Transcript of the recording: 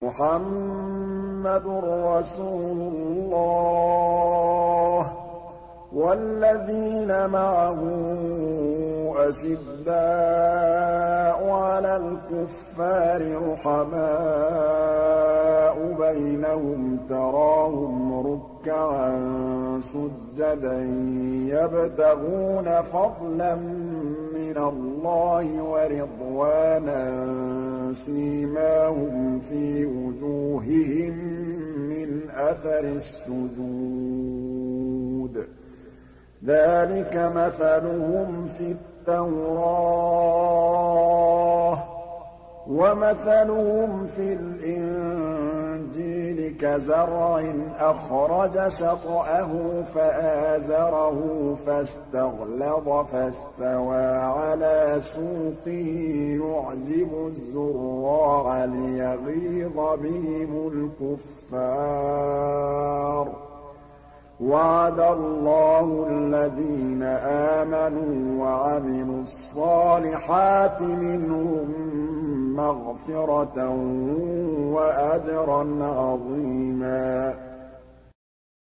مُّحَمَّدٌ رَّسُولُ اللَّهِ ۚ وَالَّذِينَ مَعَهُ أَشِدَّاءُ عَلَى الْكُفَّارِ رُحَمَاءُ بَيْنَهُمْ تَرَاهُمْ رُكَّعًا سُجَّدًا يَبْتَغُونَ فَضْلًا مِّنَ اللَّهِ وَرِضْوَانًا سِيمَاهُمْ فِي وُجُوهِهِم مِّنْ أَثَرِ السُّجُودِ ۚ ذَٰلِكَ مَثَلُهُمْ فِي التَّوْرَاةِ ۚ وَمَثَلُهُمْ فِي الْإِنجِيلِ كَزَرْعٍ أَخْرَجَ شَطْأَهُ فَآزَرَهُ فَاسْتَغْلَظَ فَاسْتَوَىٰ عَلَىٰ سُوقِهِ يُعْجِبُ الزُّرَّاعَ لِيَغِيظَ بِهِمُ الْكُفَّارَ ۗ وَعَدَ اللَّهُ الَّذِينَ آمَنُوا وَعَمِلُوا الصَّالِحَاتِ مِنْهُم مَّغْفِرَةً وَأَجْرًا عَظِيمًا